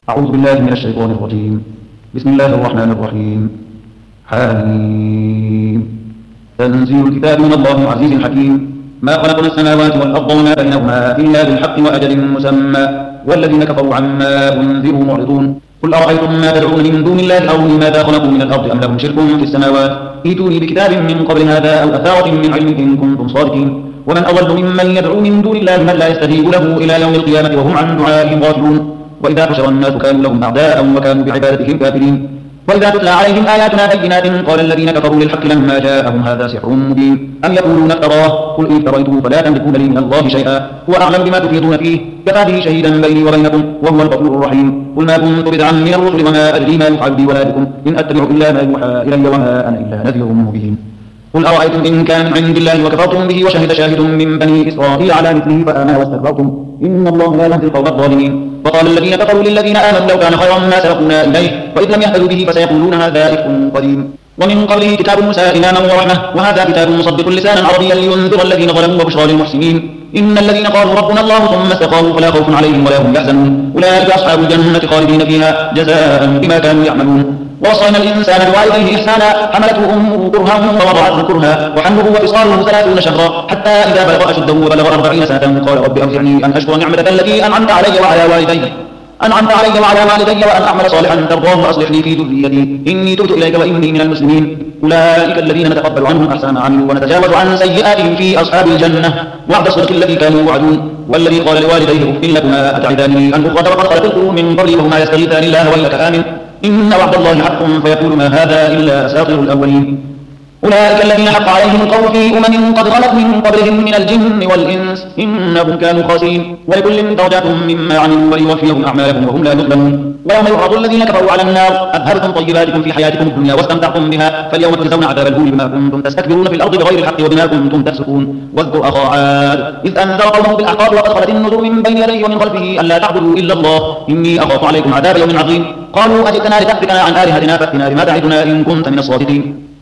أعوذ بالله من الشيطان الرجيم. بسم الله الرحمن الرحيم. حميم. تنزيل الكتاب من الله العزيز الحكيم. ما خلقنا السماوات والأرض وما بينهما إلا بالحق وأجل مسمى والذين كفروا عما أنذروا معرضون. قل أرأيتم ما تدعون من دون الله أروني ماذا خلقوا من الأرض أم لهم شرك في السماوات ائتوني بكتاب من قبل هذا أو أثارة من علم إن كنتم صادقين. ومن أضل ممن يدعو من دون الله من لا يستجيب له إلى يوم القيامة وهم عن دعائهم غافلون. وإذا حشر الناس كانوا لهم أعداء وكانوا بعبادتهم كافرين. وإذا تتلى عليهم آياتنا بينات قال الذين كفروا للحق لما جاءهم هذا سحر مبين أم يقولون افتراه قل إن افتريته فلا تملكون لي من الله شيئا هو أعلم بما تفيضون فيه كفى به شهيدا بيني وبينكم وهو الغفور الرحيم. قل ما كنت بدعا من الرسل وما أدري ما يفعل بي ولا بكم إن أتبع إلا ما يوحى إلي وما أنا إلا نذير مبين. قل أرأيتم إن كان من عند الله وكفرتم به وشهد شاهد من بني إسرائيل على مثله فآمنوا واستكبرتم إن الله لا يهدي القوم الظالمين. وقال الذين كفروا للذين آمنوا لو كان خيرا ما سبقونا إليه وإذ لم يهتدوا به فسيقولون هذا إفك قديم. ومن قبله كتاب موسى إماما ورحمة وهذا كتاب مصدق لسانا عربيا لينذر الذين ظلموا وبشرى للمحسنين. إن الذين قالوا ربنا الله ثم استقاموا فلا خوف عليهم ولا هم يحزنون أولئك أصحاب الجنة خالدين فيها جزاء بما كانوا يعملون. ووصينا الإنسان بوالديه إحسانا حملته أمه كرها ووضعته كرها وحمله وفصاله 30 شهرا حتى إذا بلغ أشده وبلغ 40 سنة قال رب أوزعني أن أشكر نعمتك التي أنعمت علي وعلى والدي وأن أعمل صالحا ترضاه وأصلح لي في ذريتي إني تبت إليك وإني من المسلمين. أولئك الذين نتقبل عنهم أحسن ما عملوا ونتجاوز عن سيئاتهم في أصحاب الجنة وعد الصدق الذي كانوا يوعدون. والذي قال لوالديه أف لكما أتعدانني أن أخرج وقد خلقتكم من قبلي وهما يستغيثان الله ويلك آمن إن وعد الله حق فيقول ما هذا إلا أساطير الأولين. أولئك الذين حق عليهم القول في قد خلت من قبلهم من الجن والإنس إنهم كانوا خاسرين. ولكل درجات مما عملوا وليوفيهم أعمالهم وهم لا يظلمون. ويوم يعرض الذين كفروا على النار أذهبتم طيباتكم في حياتكم الدنيا واستمتعتم بها فاليوم تجزون عذاب الهون بما كنتم تستكبرون في الأرض بغير الحق وبما كنتم تفسقون. واذكر أخا عاد إذ أنذر قومه بالأحقاب وقد خلت النذر من بين يديه ومن خلفه ألا تعبدوا إلا الله إني أخاف عليكم عذاب يوم عظيم. قالوا أجئتنا لتأفكنا عن آلهتنا فأتنا بما تعدنا إن كنت من الصادقين.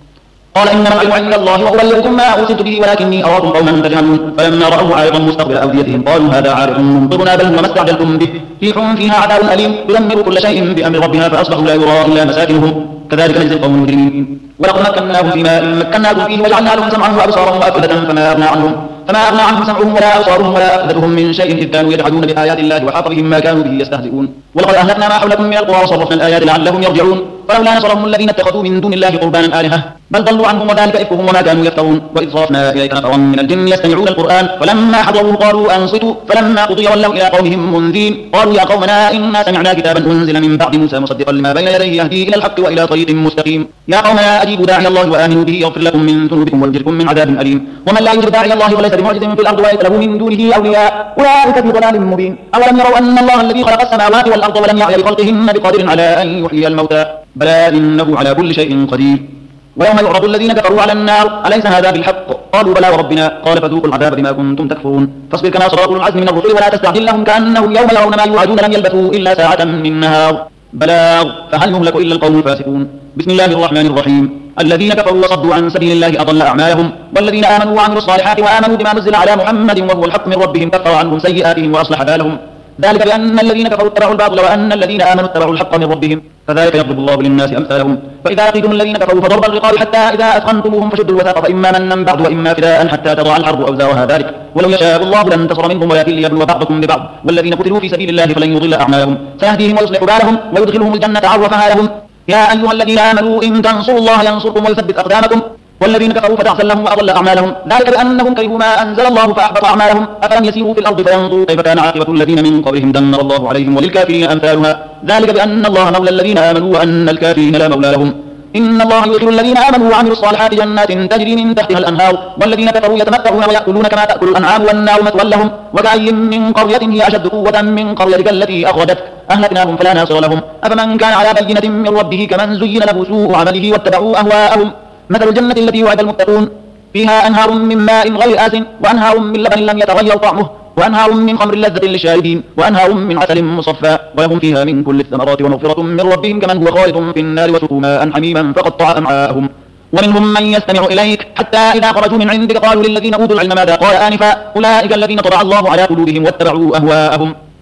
قال إنما العلم عند الله وأبلغكم ما أرسلت به ولكني أراكم قوما تجهلون. فلما رأوه عارضا مستقبل أوديتهم قالوا هذا عارض ممطرنا بل هو ما استعجلتم به ريح فيها عذاب أليم تدمر كل شيء بأمر ربها فأصبحوا لا يرى إلا مساكنهم كذلك نجزي القوم المجرمين. ولقد مكناهم فيما مكناكم فيه وجعلنا لهم سمعا وأبصارا وأفئدة فما أغنى عنهم سمعهم ولا أبصارهم ولا أفئدتهم من شيء إذ كانوا يجحدون بآيات الله وحاق بهم ما كانوا به يستهزئون. ولقد أهلكنا ما حولكم من القرى وصرفنا الآيات لعلهم يرجعون. فلولا نصرهم الذين اتخذوا من دون الله قربانا آلهة بل ضلوا عنهم وذلك إفكهم وما كانوا يفترون. وإذ صرفنا إليك نفرا من الجن يستمعون القرآن فلما حضروه قالوا أنصتوا فلما قضي ولوا إلى قومهم منذرين قالوا يا قومنا إنا سمعنا كتابا أنزل من بعد موسى مصدقا لما بين يديه يهدي إلى الحق وإلى طريق مستقيم. يا قومنا أجيبوا داعي الله وآمنوا به يغفر لكم من ذنوبكم ويجركم من عذاب أليم. ومن لا يجب داعي الله وليس بمعجز في الأرض وليس له من دونه أولياء أولئك في ضلال مبين. أولم يروا أن الله الذي خلق السماوات والأرض ولم يعي بخلقهن بقادر على أن يحيي الموتى بلى إنه على كل شيء قدير. ويوم يعرض الذين كفروا على النار أليس هذا بالحق قالوا بلى وربنا قال فذوقوا العذاب بما كنتم تكفرون. فاصبر كما صبر أولو العزم من الرسل ولا تستعجل لهم كأنهم يوم يرون ما يوعدون لم يلبثوا إلا ساعة من نهار بلاغ فهل يهلك إلا القوم الفاسقون. بسم الله الرحمن الرحيم. الذين كفروا وصدوا عن سبيل الله أضل أعمالهم والذين آمنوا وعملوا الصالحات وآمنوا بما نزل على محمد وهو الحق من ربهم كفر عنهم سيئاتهم وأصلح بالهم ذلك بأن الذين كفروا اتبعوا الباطل وأن الذين آمنوا اتبعوا الحق من ربهم كذلك يضرب الله للناس أمثالهم. فإذا لقيتم الذين كفروا فضرب الرقاب حتى إذا أثخنتموهم فشدوا الوثاق فإما منا بعد وإما فداء حتى تضع الحرب أوزارها ذلك ولو يشاء الله لانتصر منهم ولكن ليبلو بعضكم ببعض والذين قتلوا في سبيل الله فلن يضل أعمالهم سيهديهم ويصلح بالهم ويدخلهم الجنة عرفها لهم. يا أيها الذين آمنوا إن تنصروا الله ينصركم ويثبت أقدامكم والذين كفروا فتعسا لهم وأضل أعمالهم ذلك بأنهم كرهوا ما أنزل الله فأحبط أعمالهم. أفلم يسيروا في الأرض فينظروا كيف كان عاقبة الذين من قبلهم دمر الله عليهم وللكافرين أمثالها ذلك بأن الله مولى الذين آمنوا وأن الكافرين لا مولى لهم. إن الله يدخل الذين آمنوا وعملوا الصالحات جنات تجري من تحتها الأنهار والذين كفروا يتمتعون ويأكلون كما تأكل الأنعام والنار مثوى لهم. وكأي من قرية هي أشد قوة من قريتك التي أخرجتك أهلكناهم فلا ناصر لهم. أفمن كان على بينة من ربه كمن زين له سوء عمله واتبعوا أهواءهم. مثل الجنة التي وعد المتقون فيها أنهار من ماء غير آسن وأنهار من لبن لم يتغير طعمه وأنهار من خمر لذة للشاربين وأنهار من عسل مصفى ولهم فيها من كل الثمرات ومغفرة من ربهم كمن هو خالد في النار وسقوا ماء حميما فقطع أمعاءهم. ومنهم من يستمع إليك حتى إذا خرجوا من عندك قالوا للذين أوتوا العلم ماذا قال آنفا أولئك الذين طبع الله على قلوبهم واتبعوا أهواءهم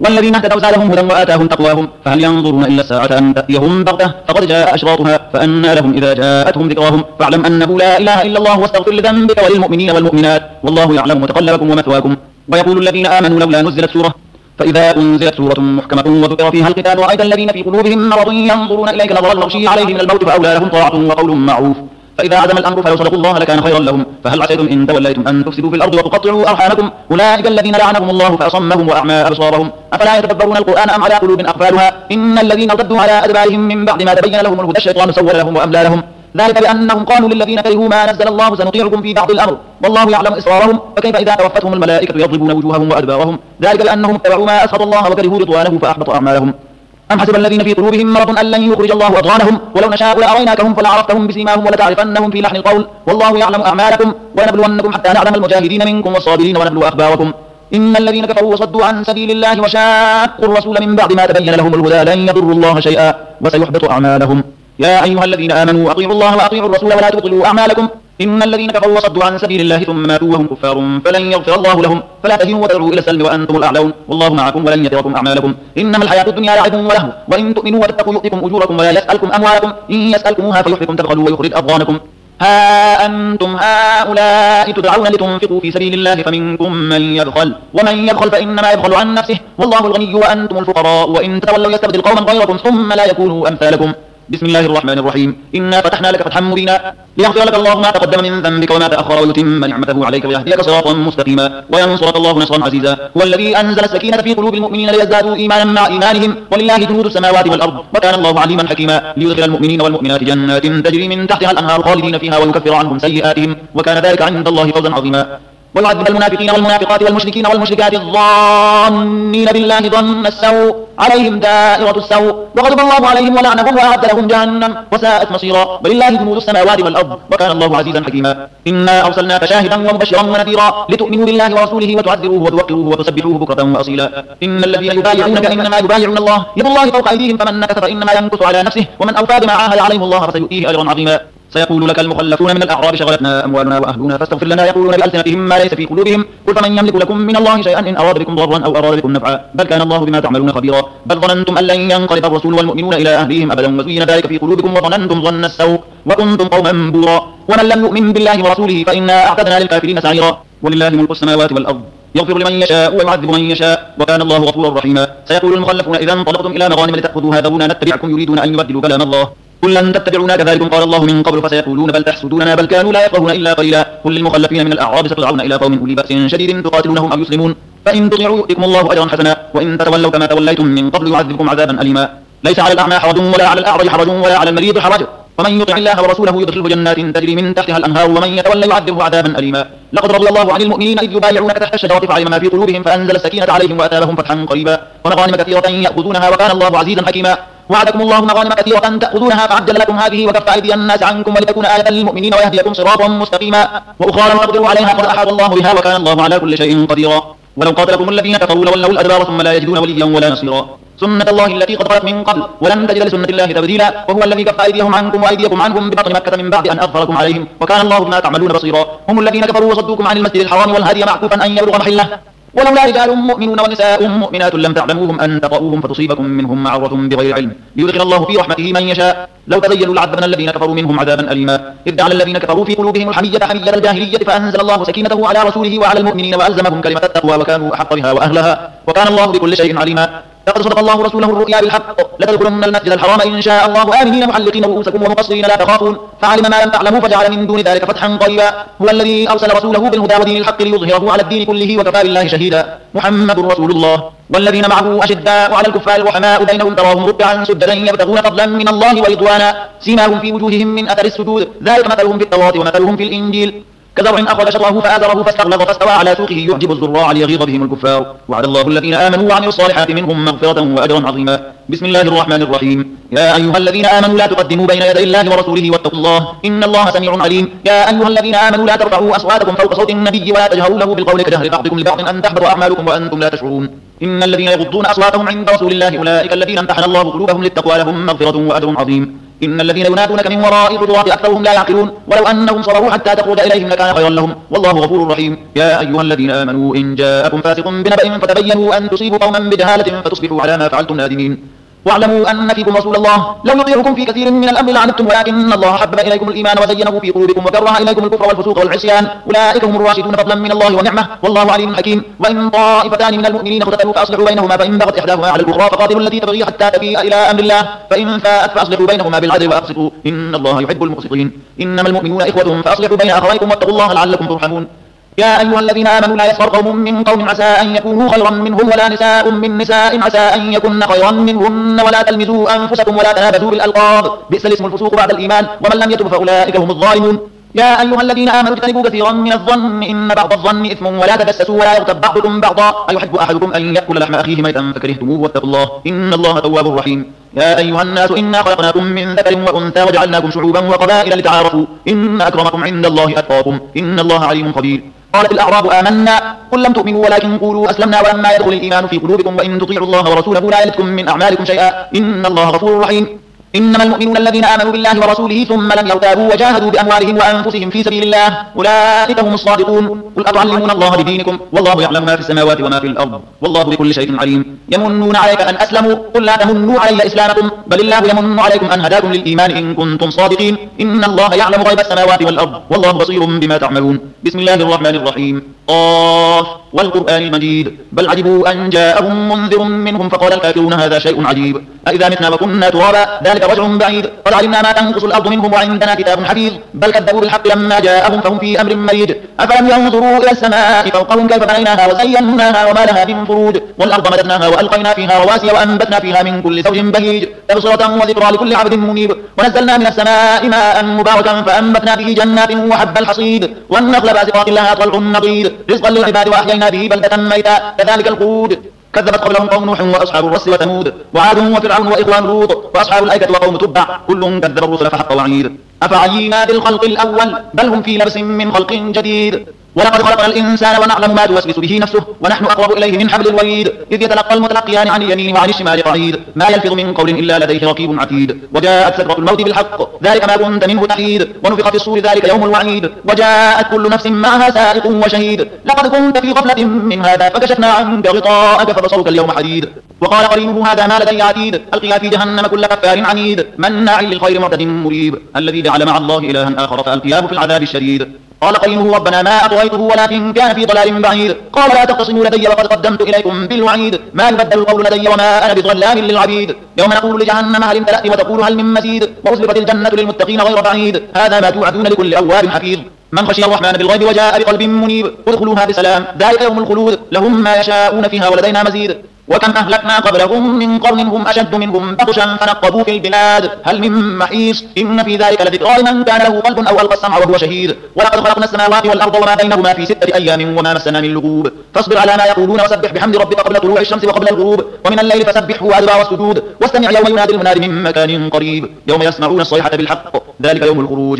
والذين اهتدوا زادهم هدى وآتاهم تقواهم فهل ينظرون إلا الساعة أن تأتيهم بغتة فقد جاء أشراطها فأنى لهم إذا جاءتهم ذكراهم فاعلم أنه لا إله إلا الله واستغفر لذنبك وللمؤمنين والمؤمنات والله يعلم متقلبكم ومثواكم. ويقول الذين آمنوا لولا نزلت سورة فإذا أنزلت سورة محكمة وذكر فيها القتال رأيت الذين في قلوبهم مرض ينظرون إليك نظر المغشي عليه من الموت فأولى لهم طاعة وقول معروف فإذا عزم الأمر فلو صدقوا الله لكان خيرا لهم فهل عسيتم إن توليتم أن تفسدوا في الأرض وتقطعوا أرحامكم أولئك الذين لعنهم الله فأصمهم وأعمى أبصارهم أفلا يتدبرون القرآن أم على قلوب أقفالها إن الذين ارتدوا على أدبارهم من بعد ما تبين لهم الهدى الشيطان سول لهم وأملى لهم ذلك بأنهم قالوا للذين كرهوا ما نزل الله سنطيعكم في بعض الأمر والله يعلم إسرارهم فكيف إذا توفتهم الملائكة يضربون وجوههم وأدبارهم ذلك بأنهم اتبعوا ما أسخط الله وكرهوا رضوانه فأحبط أعمالهم. أم حسب الذين في قلوبهم مرض أن لن يخرج الله أضغانهم ولو نشاء لأريناكهم فلعرفتهم بسيماهم ولتعرفنهم في لحن القول والله يعلم أعمالكم ونبلونكم حتى نعلم المجاهدين منكم والصابرين ونبلو أخباركم. إن الذين كفروا وصدوا عن سبيل الله وشاقوا الرسول من بعد ما تبين لهم الهدى لن يضروا الله شيئا وسيحبط أعمالهم. يا أيها الذين آمنوا أطيعوا الله وأطيعوا الرسول ولا تبطلوا أعمالكم إن الذين كفروا وصدوا عن سبيل الله ثم ماتوا وهم كفار فلن يغفر الله لهم فلا تهنوا وتدعوا إلى السلم وأنتم الأعلون والله معكم ولن يتركم أعمالكم إنما الحياة الدنيا لعب ولهو وإن تؤمنوا وتتقوا يؤتكم أجوركم ولا يسألكم أموالكم إن يسألكموها فيحفكم تبخلوا ويخرج أضغانكم. ها أنتم هؤلاء تدعون لتنفقوا في سبيل الله فمنكم من يبخل ومن يبخل فإنما يبخل عن نفسه والله الغني وأنتم الفقراء وإن تتولوا يستبدل قوما غيركم ثم لا يكونوا أمثالكم. بسم الله الرحمن الرحيم إنا فتحنا لك فتحا مبينا ليغفر لك الله ما تقدم من ذنبك وما تأخر ويتم نعمته عليك ويهديك صراطا مستقيما وينصرك الله نصرا عزيزا هو الذي أنزل السكينة في قلوب المؤمنين ليزدادوا إيمانا مع إيمانهم ولله جنود السماوات والأرض وكان الله عليما حكيما ليدخل المؤمنين والمؤمنات جنات تجري من تحتها الأنهار خالدين فيها ويكفر عنهم سيئاتهم وكان ذلك عند الله فوزا عظيما ويعذب المنافقين والمنافقات والمشركين والمشركات الظانين بالله ظن السوء عليهم دائرة السوء وغضب الله عليهم ولعنهم وأعد لهم جهنم وساءت مصيرا ولله جنود السماوات والأرض وكان الله عزيزا حكيما إنا أرسلناك شاهدا ومبشرا ونذيرا لتؤمنوا بالله ورسوله وتعذروه وتوقروه وتسبحوه بكرة وأصيلا إن الذين يبايعونك إنما يبايعون الله يد الله فوق أيديهم فمن نكث فإنما ينكث على نفسه ومن أوفى بما عاهد عليه الله فسيؤتيه أجرا عظيما. سيقول لك المخلفون من الأعراب شغلتنا أموالنا وأهلنا فاستغفر لنا يقولون بألسنتهم ما ليس في قلوبهم قل فمن يملك لكم من الله شيئا إن أراد بكم ضرا أو أراد بكم نفعا بل كان الله بما تعملون خبيرا بل ظننتم أن لن ينقلب الرسول والمؤمنون إلى أهليهم أبدا وزين ذلك في قلوبكم وظننتم ظن السوء وكنتم قوما بورا ومن لم يؤمن بالله ورسوله فإنا أعتدنا للكافرين سعيرا ولله ملك السماوات والأرض يغفر لمن يشاء ويعذب من يشاء وكان الله غفورا رحيما. سيقول المخلفون إذا انطلقتم إلى مغانم لتأخذوها ذرونا نتبعكم يريدون أن يبدلوا كلام الله قل لن تتبعونا كذلكم قال الله من قبل فسيقولون بل تحسدوننا بل كانوا لا يفقهون إلا قليلا قل للمخلفين من الأعراب ستدعون إلى قوم أولي بأس شديد تقاتلونهم أو يسلمون فإن تطيعوا يؤتكم الله أجرا حسنا وإن تتولوا كما توليتم من قبل يعذبكم عذابا أليما. ليس على الأعمى حرج ولا على الأعرج حرج ولا على المريض حرج ومن يطع الله ورسوله يدخله جنات تجري من تحتها الأنهار ومن يتولى يعذبه عذابا أليما. لقد رضي الله عن المؤمنين إذ يبايعونك تحت الشجرة فعلم ما في قلوبهم فأنزل السكينة عليهم وأثابهم فتحا قريبا ومغانم كثيرة يأخذونها وكان الله عزيزا حكيما. وعدكم الله مغانم كثيرة تأخذونها فعجل لكم هذه وكف أيدي الناس عنكم ولتكون آية للمؤمنين ويهديكم صراطا مستقيما وأخرى لم تقدروا عليها قد أحاط الله بها وكان الله على كل شيء قديرا. ولو قاتلكم الذين كفروا لولوا الأدبار ثم لا يجدون وليا ولا نصيرا سنة الله التي قد خلت من قبل ولن تجد لسنة الله تبديلا وهو الذي كف أيديهم عنكم وأيديكم عنهم ببطن مكة من بعد أن أظهركم عليهم وكان الله بما تعملون بصيرا. هم الذين كفروا وصدوكم عن المسجد الحرام والهدي معكوفا أن يبلغ محله ولولا رجال مؤمنون ونساء مؤمنات لم تعلموهم أن تطؤوهم فتصيبكم منهم معرة بغير علم ليدخل الله في رحمته من يشاء لو تزينوا لعذبنا الذين كفروا منهم عذابا أليما. إذ جعل الذين كفروا في قلوبهم الحمية حمية الجاهلية فأنزل الله سكينته على رسوله وعلى المؤمنين وألزمهم كلمة التقوى وكانوا أحق بها وأهلها وكان الله بكل شيء عليما. لقد صدق الله رسوله الرؤيا بالحق لتدخلن المسجد الحرام إن شاء الله آمنين محلقين رؤوسكم ومقصرين لا تخافون فعلم ما لم تعلموا فجعل من دون ذلك فتحا قريبا. هو الذي أرسل رسوله بالهدى ودين الحق ليظهره على الدين كله وكفى بالله شهيدا. محمد رسول الله والذين معه أشداء على الكفار رحماء بينهم تراهم ركعا سجدا يبتغون فضلا من الله ورضوانا سيماهم في وجوههم من أثر السجود ذلك مثلهم في التوراة ومثلهم في الإنجيل كزرع أخرج شطره فآزره فاستغلظ فاستوى على سوقه يعجب الزراع ليغيظ بهم الكفار وعد الله الذين آمنوا وعملوا الصالحات منهم مغفرة وأجرا عظيما. بسم الله الرحمن الرحيم يا أيها الذين آمنوا لا تقدموا بين يدي الله ورسوله واتقوا الله إن الله سميع عليم. يا أيها الذين آمنوا لا ترفعوا أصواتكم فوق صوت النبي ولا تجهروا له بالقول كجهر بعضكم لبعض أن تحبط أعمالكم وأنتم لا تشعرون. إن الذين يغضون أصواتهم عند رسول الله أولئك الذين امتحن الله قلوبهم للتقوى لهم مغفرة وأجر عظيم. إن الذين ينادونك من وراء الحجرات أكثرهم لا يعقلون ولو أنهم صبروا حتى تخرج إليهم لكان خيرا لهم والله غفور رحيم. يا أيها الذين آمنوا إن جاءكم فاسق بنبأ فتبينوا أن تصيبوا قوما بجهالة فتصبحوا على ما فعلتم نادمين. واعلموا أن فيكم رسول الله لو يطيعكم في كثير من الأمر لعنتم ولكن الله حبب إليكم الإيمان وزينه في قلوبكم وكره إليكم الكفر والفسوق والعصيان أولئك هم الراشدون فضلا من الله ونعمة والله عليم حكيم. وإن طائفتان من المؤمنين اقتتلوا فأصلحوا بينهما فإن بغت إحداهما على الأخرى فقاتلوا التي تبغي حتى تفيء إلى أمر الله فإن فاءت فأصلحوا بينهما بالعدل وأقسطوا إن الله يحب المقسطين. إنما المؤمنون إخوة فأصلحوا بين أخويكم واتقوا الله لعلكم ترحمون. يا أيها الذين آمنوا لا يسخر قوم من قوم عسى أن يكونوا خيرا منهم ولا نساء من نساء عسى أن يكن خيرا منهن ولا تلمزوا أنفسكم ولا تنابزوا بالألقاب بئس الاسم الفسوق بعد الإيمان ومن لم يتب فأولئك هم الظالمون. يا أيها الذين آمنوا اجتنبوا كثيرا من الظن إن بعض الظن إثم ولا تجسسوا ولا يغتب بعضكم بعضا أيحب أحدكم أن يأكل لحم أخيه ميتا فكرهتموه واتقوا الله إن الله تواب رحيم. يا أيها الناس إنا خلقناكم من ذكر وأنثى وجعلناكم شعوبا وقبائل لتعارفوا إن أكرمكم عند الله أتقاكم إن الله عليم خبير. قالت الأعراب آمنا قل لم تؤمنوا ولكن قولوا أسلمنا ولما يدخل الإيمان في قلوبكم وإن تطيعوا الله ورسوله لا يلدكم من أعمالكم شيئا إن الله غفور رحيم. إنما المؤمنون الذين آمنوا بالله ورسوله ثم لم يرتابوا وجاهدوا بأموالهم وأنفسهم في سبيل الله أولئك هم الصادقون. قل أتعلمون الله بدينكم والله يعلم ما في السماوات وما في الأرض والله بكل شيء عليم. يمنون عليك أن أسلموا قل لا تمنوا علي إسلامكم بل الله يمن عليكم أن هداكم للإيمان إن كنتم صادقين إن الله يعلم غيب السماوات والأرض والله بصير بما تعملون. بسم الله الرحمن الرحيم. قاف والقرآن المجيد بل عجبوا أن جاءهم منذر منهم فقال الكافرون هذا شيء عجيب أإذا متنا وكنا ترابا ذلك رجع بعيد قد علمنا ما تنقص الأرض منهم وعندنا كتاب حفيظ بل كذبوا بالحق لما جاءهم فهم في أمر مريج أفلم ينظروا إلى السماء فوقهم كيف بنيناها وزيناها وما لها من فروج والأرض مددناها وألقينا فيها رواسي وأنبتنا فيها من كل زوج بهيج تبصرة وذكرى لكل عبد منيب ونزلنا من السماء ماء مباركا فأنبتنا به جنات وحب الحصيد والنخل باسقات لها طلع نضيد رزقا للعباد وأحيينا به بلدة ميتا كذلك الخلود كذبت قبلهم قوم نوح وأصحاب الرس وثمود وعاد وفرعون وإخوان لوط وأصحاب الأيكة وقوم تبع كل كذب الرسل فحق وعيد أفعينا بالخلق الأول بل هم في لبس من خلق جديد ولقد خلقنا الإنسان ونعلم ما توسوس به نفسه ونحن أقرب إليه من حبل الوريد إذ يتلقى المتلقيان عن اليمين وعن الشمال قعيد ما يلفظ من قول إلا لديه رقيب عتيد وجاءت سكرة الموت بالحق ذلك ما كنت منه تحيد ونفخ في الصور ذلك يوم الوعيد وجاءت كل نفس معها سائق وشهيد لقد كنت في غفلة من هذا فكشفنا عنك غطاءك فبصرك اليوم حديد وقال قرينه هذا ما لدي عتيد ألقيا في جهنم كل كفار عنيد مناع للخير معتد مريب الذي جعل مع الله إلها آخر فألقياه في العذاب الشديد قال قرينه ربنا ما أطغيته ولكن كان في ضلال بعيد قال لا تختصموا لدي وقد قدمت إليكم بالوعيد ما يبدل القول لدي وما أنا بظلام للعبيد يوم نقول لجهنم هل امتلأت وتقول هل من مزيد وأزلفت الجنة للمتقين غير بعيد هذا ما توعدون لكل أواب حفيظ من خشي الرحمن بالغيب وجاء بقلب منيب ادخلوها بسلام ذلك يوم الخلود لهم ما يشاءون فيها ولدينا مزيد وكم أهلكنا قبلهم من قرن هم أشد منهم بطشا فنقبوا في البلاد هل من محيص إن في ذلك لذكرى لمن كان له قلب أو ألقى السمع وهو شهيد ولقد خلقنا السماوات والأرض وما بينهما في 6 أيام وما مسنا من لغوب فاصبر على ما يقولون وسبح بحمد ربك قبل طلوع الشمس وقبل الغروب ومن الليل فسبحه وأدبار السجود واستمع يوم ينادي المنادي من مكان قريب يوم يسمعون الصيحة بالحق ذلك يوم الخروج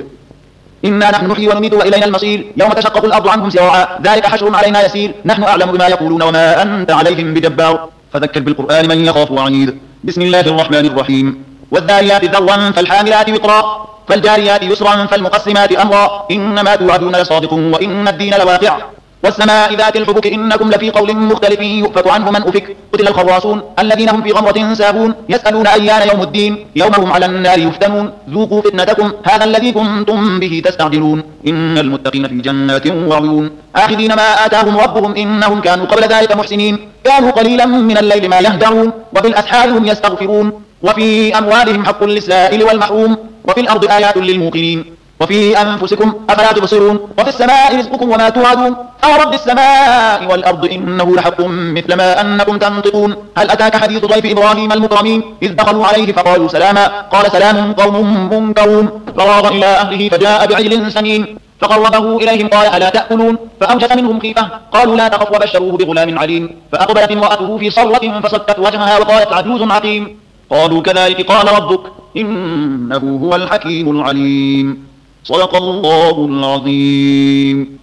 إنا نحن نحيي ونميت وإلينا المصير يوم تشقق الأرض عنهم سراعا ذلك حشر علينا يسير نحن أعلم بما يقولون وما أنت عليهم بجبار فذكر بالقرآن من يخاف وعيد بسم الله الرحمن الرحيم والذاريات ذروا فالحاملات وقرا فالجاريات يسرا فالمقسمات أمرا إنما توعدون لصادق وإن الدين لواقع والسماء ذات الحبك إنكم لفي قول مختلف يؤفك عنه من أفك قتل الخراصون الذين هم في غمرة ساهون يسألون أيان يوم الدين يوم هم على النار يفتنون ذوقوا فتنتكم هذا الذي كنتم به تستعجلون إن المتقين في جنات وعيون آخذين ما آتاهم ربهم إنهم كانوا قبل ذلك محسنين كانوا قليلا من الليل ما يهجعون وبالأسحار هم يستغفرون وفي أموالهم حق للسائل والمحروم وفي الأرض آيات للموقنين وفي أنفسكم أفلا تبصرون وفي السماء رزقكم وما توعدون رب السماء والأرض إنه لحق مثل ما أنكم تنطقون هل أتاك حديث ضيف إبراهيم المكرمين إذ دخلوا عليه فقالوا سلاما قال سلام قوم منكرون فراغ إلى أهله فجاء بعجل سمين فقربه إليهم قال ألا تأكلون فأوجس منهم خيفة قالوا لا تخف وبشروه بغلام عليم فأقبلت امرأته في صرة فصكت وجهها وقالت عجوز عقيم قالوا كذلك قال ربك إنه هو الحكيم العليم صدق الله العظيم.